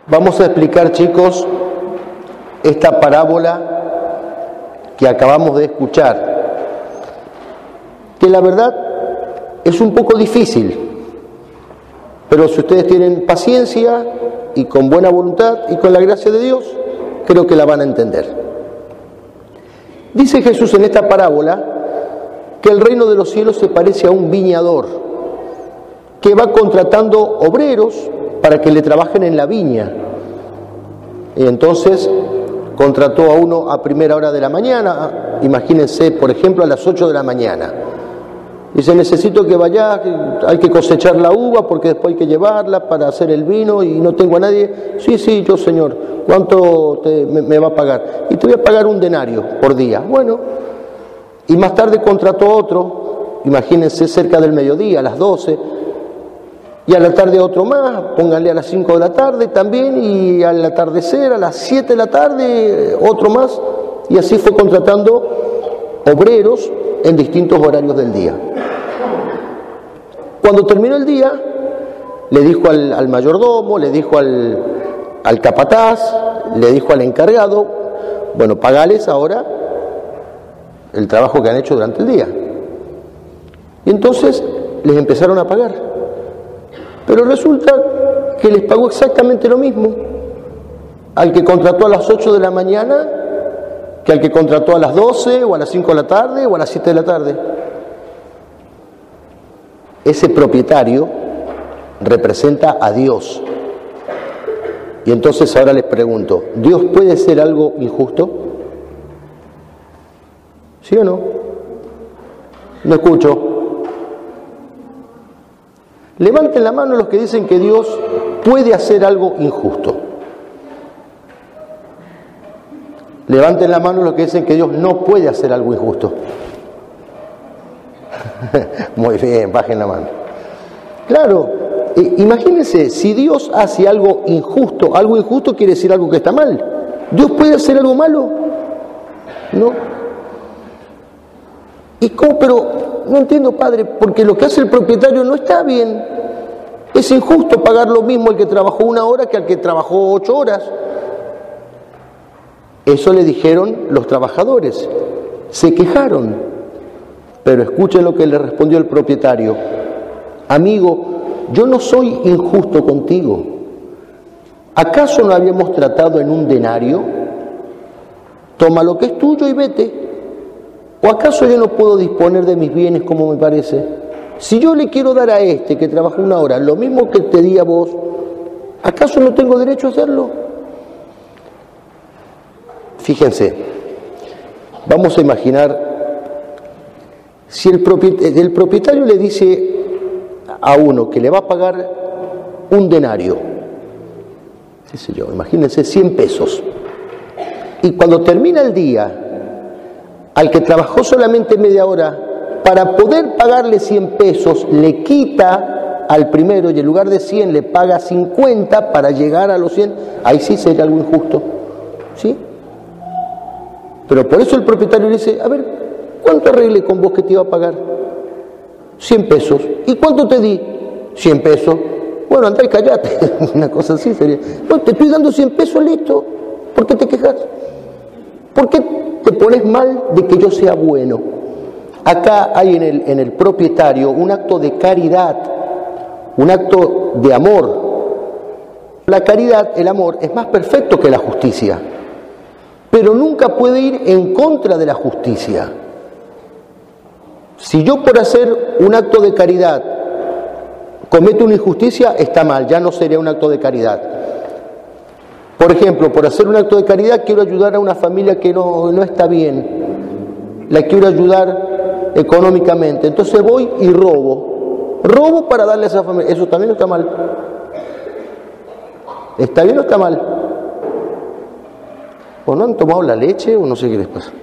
Vamos a explicar, chicos, esta parábola que acabamos de escuchar, que la verdad es un poco difícil, pero si ustedes tienen paciencia y con buena voluntad y con la gracia de Dios, creo que la van a entender. Dice Jesús en esta parábola que el reino de los cielos se parece a un viñador que va contratando obreros para que le trabajen en la viña. Y entonces contrató a uno a primera hora de la mañana, imagínense, por ejemplo, a las 8 de la mañana. Dice, necesito que vaya, hay que cosechar la uva porque después hay que llevarla para hacer el vino y no tengo a nadie. Sí, yo señor, ¿cuánto me va a pagar? Y te voy a pagar 1 denario por día. Bueno, y más tarde contrató otro, imagínense, cerca del mediodía, a las 12, y a la tarde otro más, pónganle a las 5 de la tarde también, y al atardecer, a las 7 de la tarde, otro más, y así fue contratando obreros en distintos horarios del día. Cuando terminó el día, le dijo al mayordomo, le dijo al capataz, le dijo al encargado, bueno, pagales ahora el trabajo que han hecho durante el día. Y entonces les empezaron a pagar. Pero resulta que les pagó exactamente lo mismo al que contrató a las 8 de la mañana que al que contrató a las 12 o a las 5 de la tarde o a las 7 de la tarde. Ese propietario representa a Dios. Y entonces ahora les pregunto, ¿Dios puede ser algo injusto? ¿Sí o no? No escucho. Levanten la mano los que dicen que Dios puede hacer algo injusto. Levanten la mano los que dicen que Dios no puede hacer algo injusto. Muy bien, bajen la mano. Claro, imagínense, si Dios hace algo injusto quiere decir algo que está mal. ¿Dios puede hacer algo malo? No. ¿Y cómo? Pero no entiendo, padre, porque lo que hace el propietario no está bien. Es injusto pagar lo mismo al que trabajó 1 hora que al que trabajó 8 horas. Eso le dijeron los trabajadores. Se quejaron. Pero escuchen lo que le respondió el propietario. Amigo, yo no soy injusto contigo. ¿Acaso no habíamos tratado en 1 denario? Toma lo que es tuyo y vete. ¿O acaso yo no puedo disponer de mis bienes como me parece? Si yo le quiero dar a este que trabajó 1 hora lo mismo que te di a vos, ¿acaso no tengo derecho a hacerlo? Fíjense, vamos a imaginar, si el propietario le dice a uno que le va a pagar 1 denario, qué sé yo, imagínense 100 pesos, y cuando termina el día, al que trabajó solamente media hora, para poder pagarle 100 pesos, le quita al primero y en lugar de 100 le paga 50 para llegar a los 100, ahí sí sería algo injusto, ¿sí? Pero por eso el propietario le dice, a ver, ¿cuánto arreglé con vos que te iba a pagar? 100 pesos. ¿Y cuánto te di? 100 pesos. Bueno, andá y callate, una cosa así sería. No, te estoy dando 100 pesos, listo. ¿Por qué te quejas? ¿Por qué te pones mal de que yo sea bueno? Acá hay en el propietario un acto de caridad, un acto de amor. La caridad, el amor, es más perfecto que la justicia, pero nunca puede ir en contra de la justicia. Si yo por hacer un acto de caridad cometo una injusticia, está mal, ya no sería un acto de caridad. Por ejemplo, por hacer un acto de caridad quiero ayudar a una familia que no está bien, la quiero ayudar económicamente, entonces voy y robo para darle a esa familia. ¿Eso también no está mal? ¿Está bien o está mal? ¿O no han tomado la leche o no sé qué les pasa?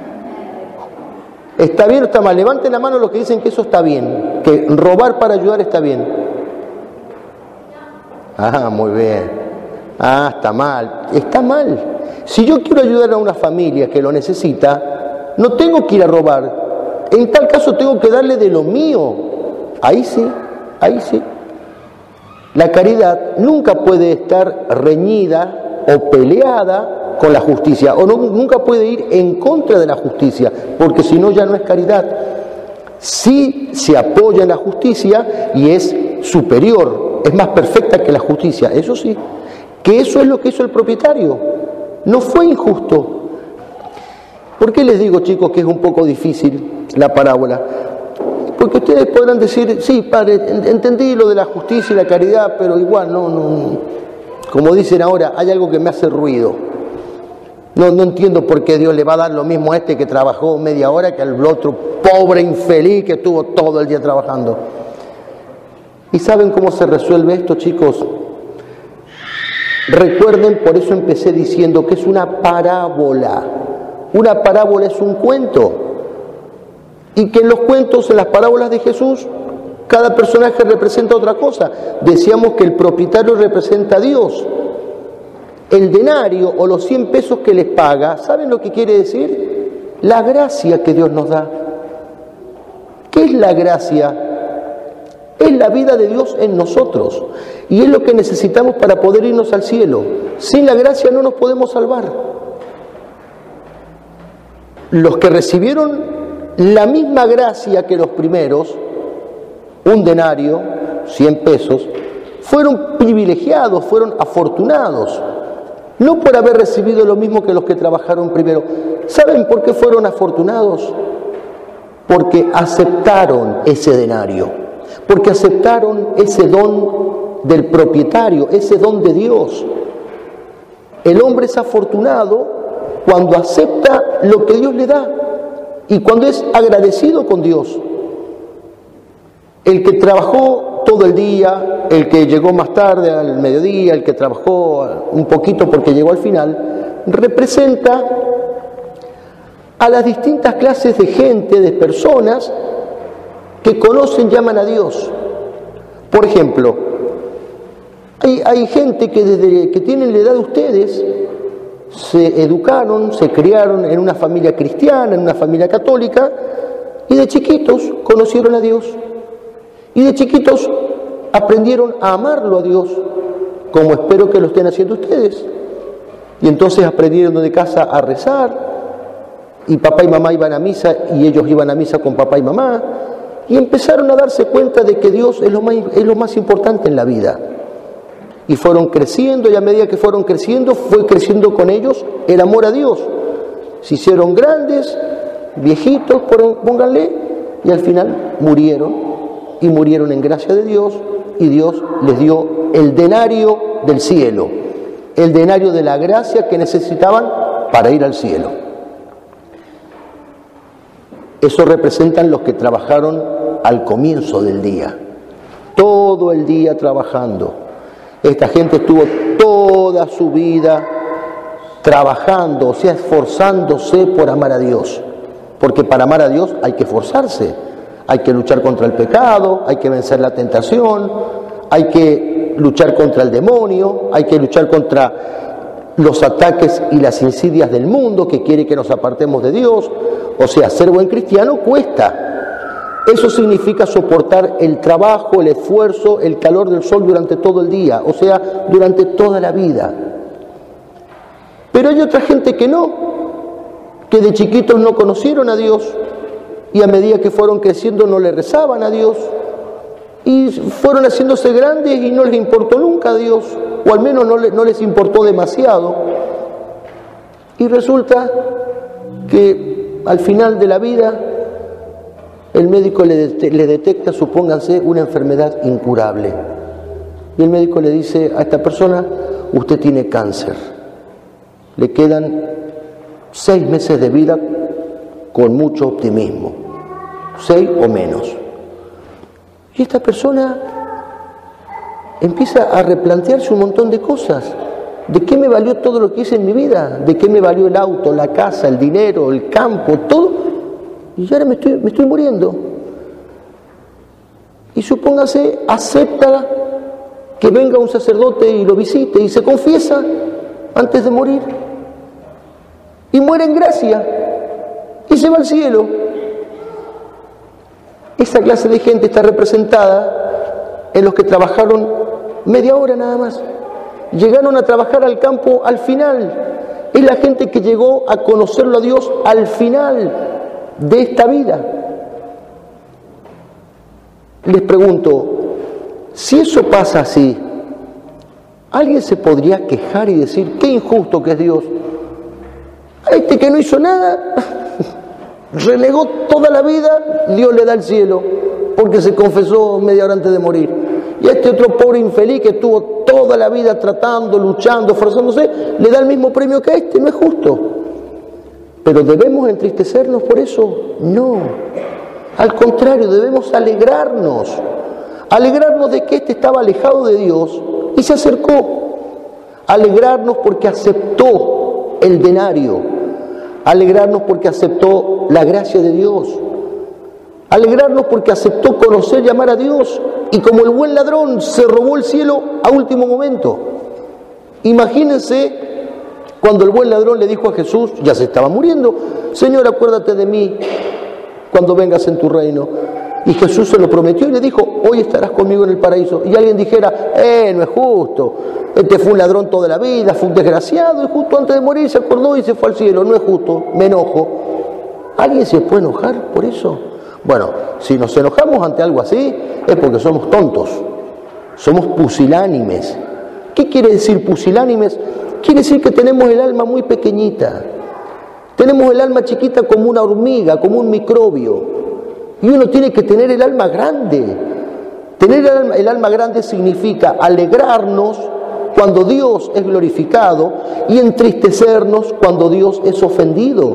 ¿Está bien o está mal? Levanten la mano los que dicen que eso está bien, que robar para ayudar está bien. Ah, muy bien. Ah, está mal. Está mal. Si yo quiero ayudar a una familia que lo necesita, no tengo que ir a robar. En tal caso tengo que darle de lo mío. Ahí sí, ahí sí. La caridad nunca puede estar reñida o peleada con la justicia, o nunca puede ir en contra de la justicia, porque si no ya no es caridad. Sí se apoya en la justicia y es superior, es más perfecta que la justicia, eso sí, que eso es lo que hizo el propietario, no fue injusto. ¿Por qué les digo, chicos, que es un poco difícil la parábola? Porque ustedes podrán decir, sí, padre, entendí lo de la justicia y la caridad, pero igual, no, como dicen ahora, hay algo que me hace ruido. No entiendo por qué Dios le va a dar lo mismo a este que trabajó media hora que al otro pobre infeliz que estuvo todo el día trabajando. ¿Y saben cómo se resuelve esto, chicos? Recuerden, por eso empecé diciendo que es una parábola. Una parábola es un cuento. Y que en los cuentos, en las parábolas de Jesús, cada personaje representa otra cosa. Decíamos que el propietario representa a Dios. El denario o los 100 pesos que les paga, ¿saben lo que quiere decir? La gracia que Dios nos da. ¿Qué es la gracia? Es la vida de Dios en nosotros. Y es lo que necesitamos para poder irnos al cielo. Sin la gracia no nos podemos salvar. Los que recibieron la misma gracia que los primeros, un denario, 100 pesos, fueron privilegiados, fueron afortunados. No por haber recibido lo mismo que los que trabajaron primero. ¿Saben por qué fueron afortunados? Porque aceptaron ese denario, porque aceptaron ese don del propietario, ese don de Dios. El hombre es afortunado cuando acepta lo que Dios le da y cuando es agradecido con Dios. El que trabajó todo el día, el que llegó más tarde al mediodía, el que trabajó un poquito porque llegó al final, representa a las distintas clases de gente, de personas que conocen, llaman a Dios. Por ejemplo, hay gente que desde que tienen la edad de ustedes se educaron, se criaron en una familia cristiana, en una familia católica, y de chiquitos conocieron a Dios. Y de chiquitos aprendieron a amarlo a Dios, como espero que lo estén haciendo ustedes. Y entonces aprendieron de casa a rezar, y papá y mamá iban a misa, y ellos iban a misa con papá y mamá, y empezaron a darse cuenta de que Dios es lo más importante en la vida. Y fueron creciendo, y a medida que fueron creciendo, fue creciendo con ellos el amor a Dios. Se hicieron grandes, viejitos, pónganle, y al final murieron. Y murieron en gracia de Dios, y Dios les dio el denario del cielo, el denario de la gracia que necesitaban para ir al cielo. Eso representan los que trabajaron al comienzo del día, todo el día trabajando. Esta gente estuvo toda su vida trabajando, o sea, esforzándose por amar a Dios, porque para amar a Dios hay que esforzarse. Hay que luchar contra el pecado, hay que vencer la tentación, hay que luchar contra el demonio, hay que luchar contra los ataques y las insidias del mundo que quiere que nos apartemos de Dios. O sea, ser buen cristiano cuesta. Eso significa soportar el trabajo, el esfuerzo, el calor del sol durante todo el día, o sea, durante toda la vida. Pero hay otra gente que no, que de chiquitos no conocieron a Dios, y a medida que fueron creciendo no le rezaban a Dios, y fueron haciéndose grandes y no les importó nunca a Dios, o al menos no les importó demasiado. Y resulta que al final de la vida el médico le detecta, supónganse, una enfermedad incurable. Y el médico le dice a esta persona, usted tiene cáncer, le quedan 6 meses de vida con mucho optimismo, 6 o menos. Y esta persona empieza a replantearse un montón de cosas. ¿De qué me valió todo lo que hice en mi vida? ¿De qué me valió el auto, la casa, el dinero, el campo, todo? Y ahora me estoy muriendo. Y supóngase, acepta que venga un sacerdote y lo visite y se confiesa antes de morir. Y muere en gracia. Y se va al cielo. Esa clase de gente está representada en los que trabajaron media hora nada más. Llegaron a trabajar al campo al final. Es la gente que llegó a conocerlo a Dios al final de esta vida. Les pregunto, si eso pasa así, ¿alguien se podría quejar y decir qué injusto que es Dios? A este que no hizo nada, renegó toda la vida, Dios le da el cielo, porque se confesó media hora antes de morir. Y a este otro pobre infeliz que estuvo toda la vida tratando, luchando, esforzándose, le da el mismo premio que a este, no es justo. ¿Pero debemos entristecernos por eso? No. Al contrario, debemos alegrarnos de que este estaba alejado de Dios y se acercó. Alegrarnos porque aceptó el denario, alegrarnos porque aceptó la gracia de Dios, alegrarnos porque aceptó conocer y amar a Dios, y como el buen ladrón se robó el cielo a último momento. Imagínense cuando el buen ladrón le dijo a Jesús, ya se estaba muriendo: Señor, acuérdate de mí cuando vengas en tu reino. Y Jesús se lo prometió y le dijo: hoy estarás conmigo en el paraíso. Y alguien dijera: no es justo, este fue un ladrón toda la vida, fue un desgraciado, y justo antes de morir se acordó y se fue al cielo. No es justo, me enojo. ¿Alguien se puede enojar por eso? Bueno, si nos enojamos ante algo así, es porque somos tontos, somos pusilánimes. ¿Qué quiere decir pusilánimes? Quiere decir que tenemos el alma muy pequeñita, tenemos el alma chiquita como una hormiga, como un microbio. Y uno tiene que tener el alma grande. Tener el alma grande significa alegrarnos cuando Dios es glorificado y entristecernos cuando Dios es ofendido.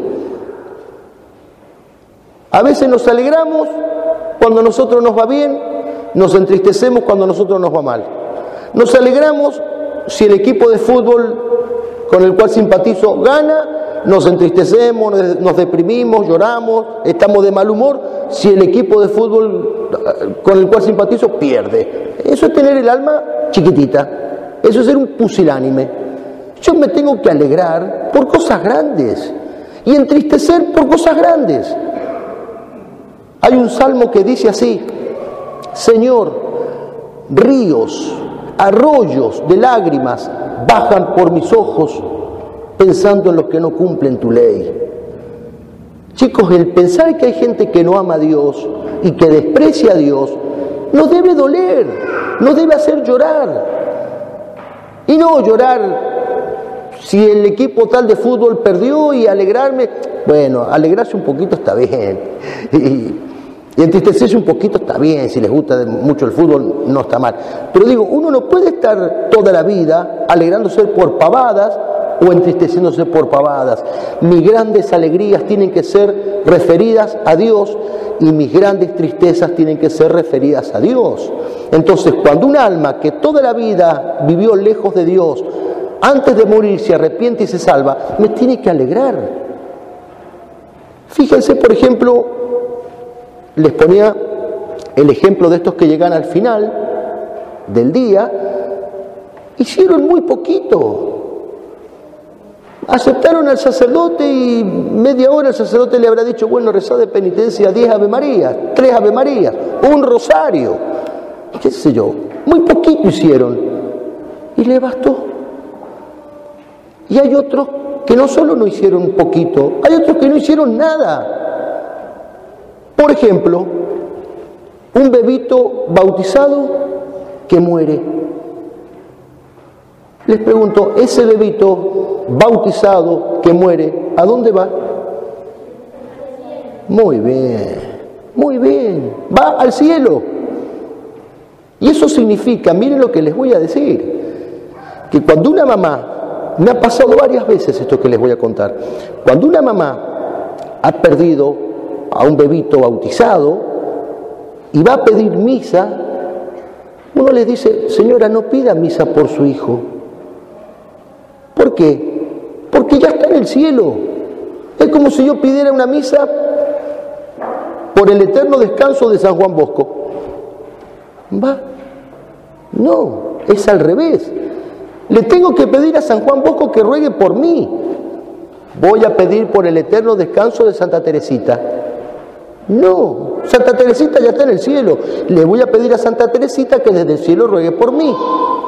A veces nos alegramos cuando a nosotros nos va bien, nos entristecemos cuando a nosotros nos va mal. Nos alegramos si el equipo de fútbol con el cual simpatizo gana, nos entristecemos, nos deprimimos, lloramos, estamos de mal humor si el equipo de fútbol con el cual simpatizo pierde. Eso es tener el alma chiquitita, eso es ser un pusilánime. Yo me tengo que alegrar por cosas grandes y entristecer por cosas grandes. Hay un salmo que dice así: Señor, ríos, arroyos de lágrimas bajan por mis ojos pensando en los que no cumplen tu ley. Chicos, el pensar que hay gente que no ama a Dios y que desprecia a Dios nos debe doler, nos debe hacer llorar. Y no llorar si el equipo tal de fútbol perdió y alegrarme. Bueno, alegrarse un poquito está bien. Y entristecerse un poquito está bien, si les gusta mucho el fútbol no está mal. Pero digo, uno no puede estar toda la vida alegrándose por pavadas o entristeciéndose por pavadas. Mis grandes alegrías tienen que ser referidas a Dios y mis grandes tristezas tienen que ser referidas a Dios. Entonces, cuando un alma que toda la vida vivió lejos de Dios, antes de morir se arrepiente y se salva, me tiene que alegrar. Fíjense, por ejemplo, les ponía el ejemplo de estos que llegan al final del día, hicieron muy poquito. Aceptaron al sacerdote y media hora el sacerdote le habrá dicho: bueno, rezá de penitencia 10 Ave Marías, 3 Ave Marías, un rosario, qué sé yo. Muy poquito hicieron y le bastó. Y hay otros que no solo no hicieron poquito, hay otros que no hicieron nada. Por ejemplo, un bebito bautizado que muere. Les pregunto, ese bebito bautizado que muere, ¿a dónde va? Muy bien, va al cielo. Y eso significa, miren lo que les voy a decir, que cuando una mamá, me ha pasado varias veces esto que les voy a contar, cuando una mamá ha perdido a un bebito bautizado y va a pedir misa, uno le dice: señora, no pida misa por su hijo. ¿Por qué? Porque ya está en el cielo. Es como si yo pidiera una misa por el eterno descanso de San Juan Bosco. ¿Va? No, es al revés. Le tengo que pedir a San Juan Bosco que ruegue por mí. Voy a pedir por el eterno descanso de Santa Teresita. No, Santa Teresita ya está en el cielo. Le voy a pedir a Santa Teresita que desde el cielo ruegue por mí.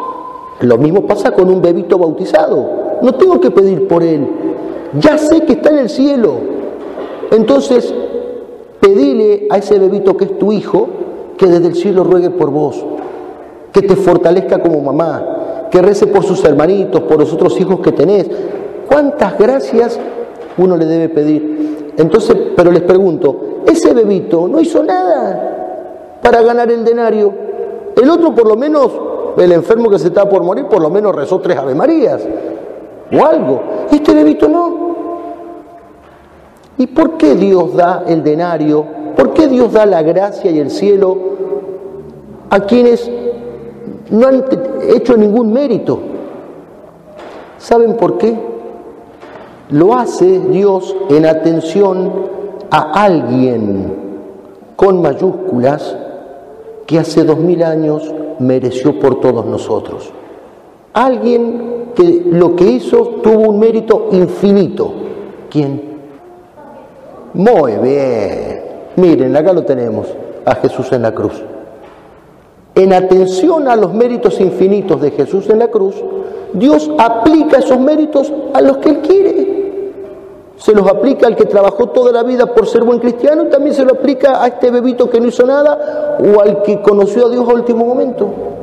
Lo mismo pasa con un bebito bautizado. No tengo que pedir por él. Ya sé que está en el cielo. Entonces, pedile a ese bebito que es tu hijo, que desde el cielo ruegue por vos, que te fortalezca como mamá, que rece por sus hermanitos, por los otros hijos que tenés. ¿Cuántas gracias uno le debe pedir? Entonces, pero les pregunto, ese bebito no hizo nada para ganar el denario. El otro, por lo menos, el enfermo que se estaba por morir, por lo menos rezó 3 Ave Marías o algo. Este bebito no. ¿Y por qué Dios da el denario? ¿Por qué Dios da la gracia y el cielo a quienes no han hecho ningún mérito? ¿Saben por qué? Lo hace Dios en atención a alguien con mayúsculas que hace 2000 años mereció por todos nosotros. Alguien que lo que hizo tuvo un mérito infinito. ¿Quién? Muy bien. Miren, acá lo tenemos, a Jesús en la cruz. En atención a los méritos infinitos de Jesús en la cruz, Dios aplica esos méritos a los que Él quiere. Se los aplica al que trabajó toda la vida por ser buen cristiano y también se lo aplica a este bebito que no hizo nada o al que conoció a Dios a último momento.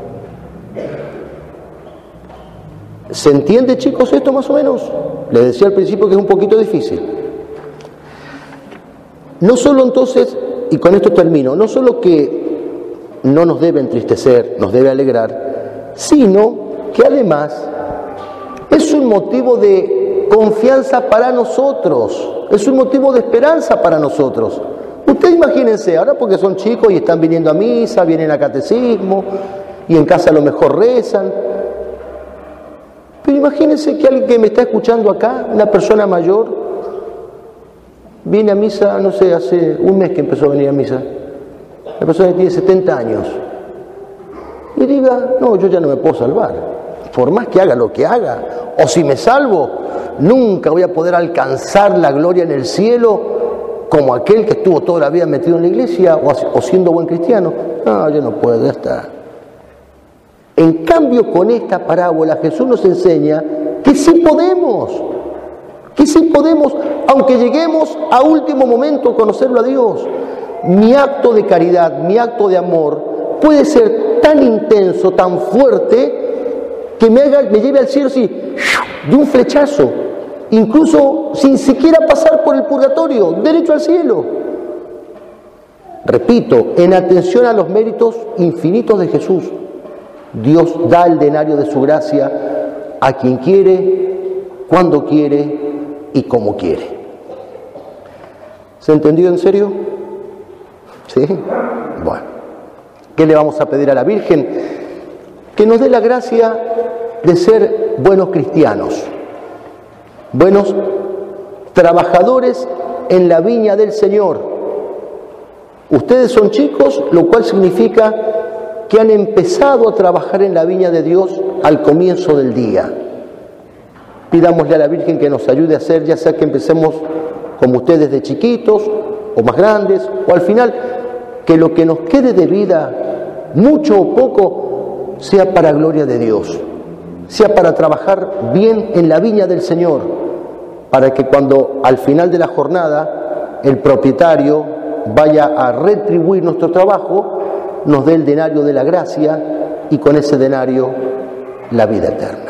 ¿Se entiende, chicos, esto más o menos? Les decía al principio que es un poquito difícil. No solo entonces, y con esto termino, no solo que no nos debe entristecer, nos debe alegrar, sino que además es un motivo de confianza para nosotros, es un motivo de esperanza para nosotros. Ustedes imagínense, ahora porque son chicos y están viniendo a misa, vienen a catecismo y en casa a lo mejor rezan, pero imagínense que alguien que me está escuchando acá, una persona mayor, viene a misa, no sé, hace un mes que empezó a venir a misa, la persona que tiene 70 años, y diga, no, yo ya no me puedo salvar, por más que haga lo que haga, o si me salvo, nunca voy a poder alcanzar la gloria en el cielo como aquel que estuvo toda la vida metido en la iglesia o siendo buen cristiano. No, yo no puedo, ya está. En cambio, con esta parábola Jesús nos enseña que sí podemos, aunque lleguemos a último momento a conocerlo a Dios. Mi acto de caridad, mi acto de amor puede ser tan intenso, tan fuerte, que me lleve al cielo así, de un flechazo, incluso sin siquiera pasar por el purgatorio, derecho al cielo. Repito, en atención a los méritos infinitos de Jesús, Dios da el denario de su gracia a quien quiere, cuando quiere y como quiere. ¿Se entendió en serio? ¿Sí? Bueno, ¿qué le vamos a pedir a la Virgen? Que nos dé la gracia de ser buenos cristianos, buenos trabajadores en la viña del Señor. Ustedes son chicos, lo cual significa que han empezado a trabajar en la viña de Dios al comienzo del día. Pidámosle a la Virgen que nos ayude a hacer, ya sea que empecemos como ustedes de chiquitos o más grandes, o al final que lo que nos quede de vida, mucho o poco, sea para gloria de Dios, sea para trabajar bien en la viña del Señor, para que cuando al final de la jornada el propietario vaya a retribuir nuestro trabajo, nos dé el denario de la gracia y con ese denario la vida eterna.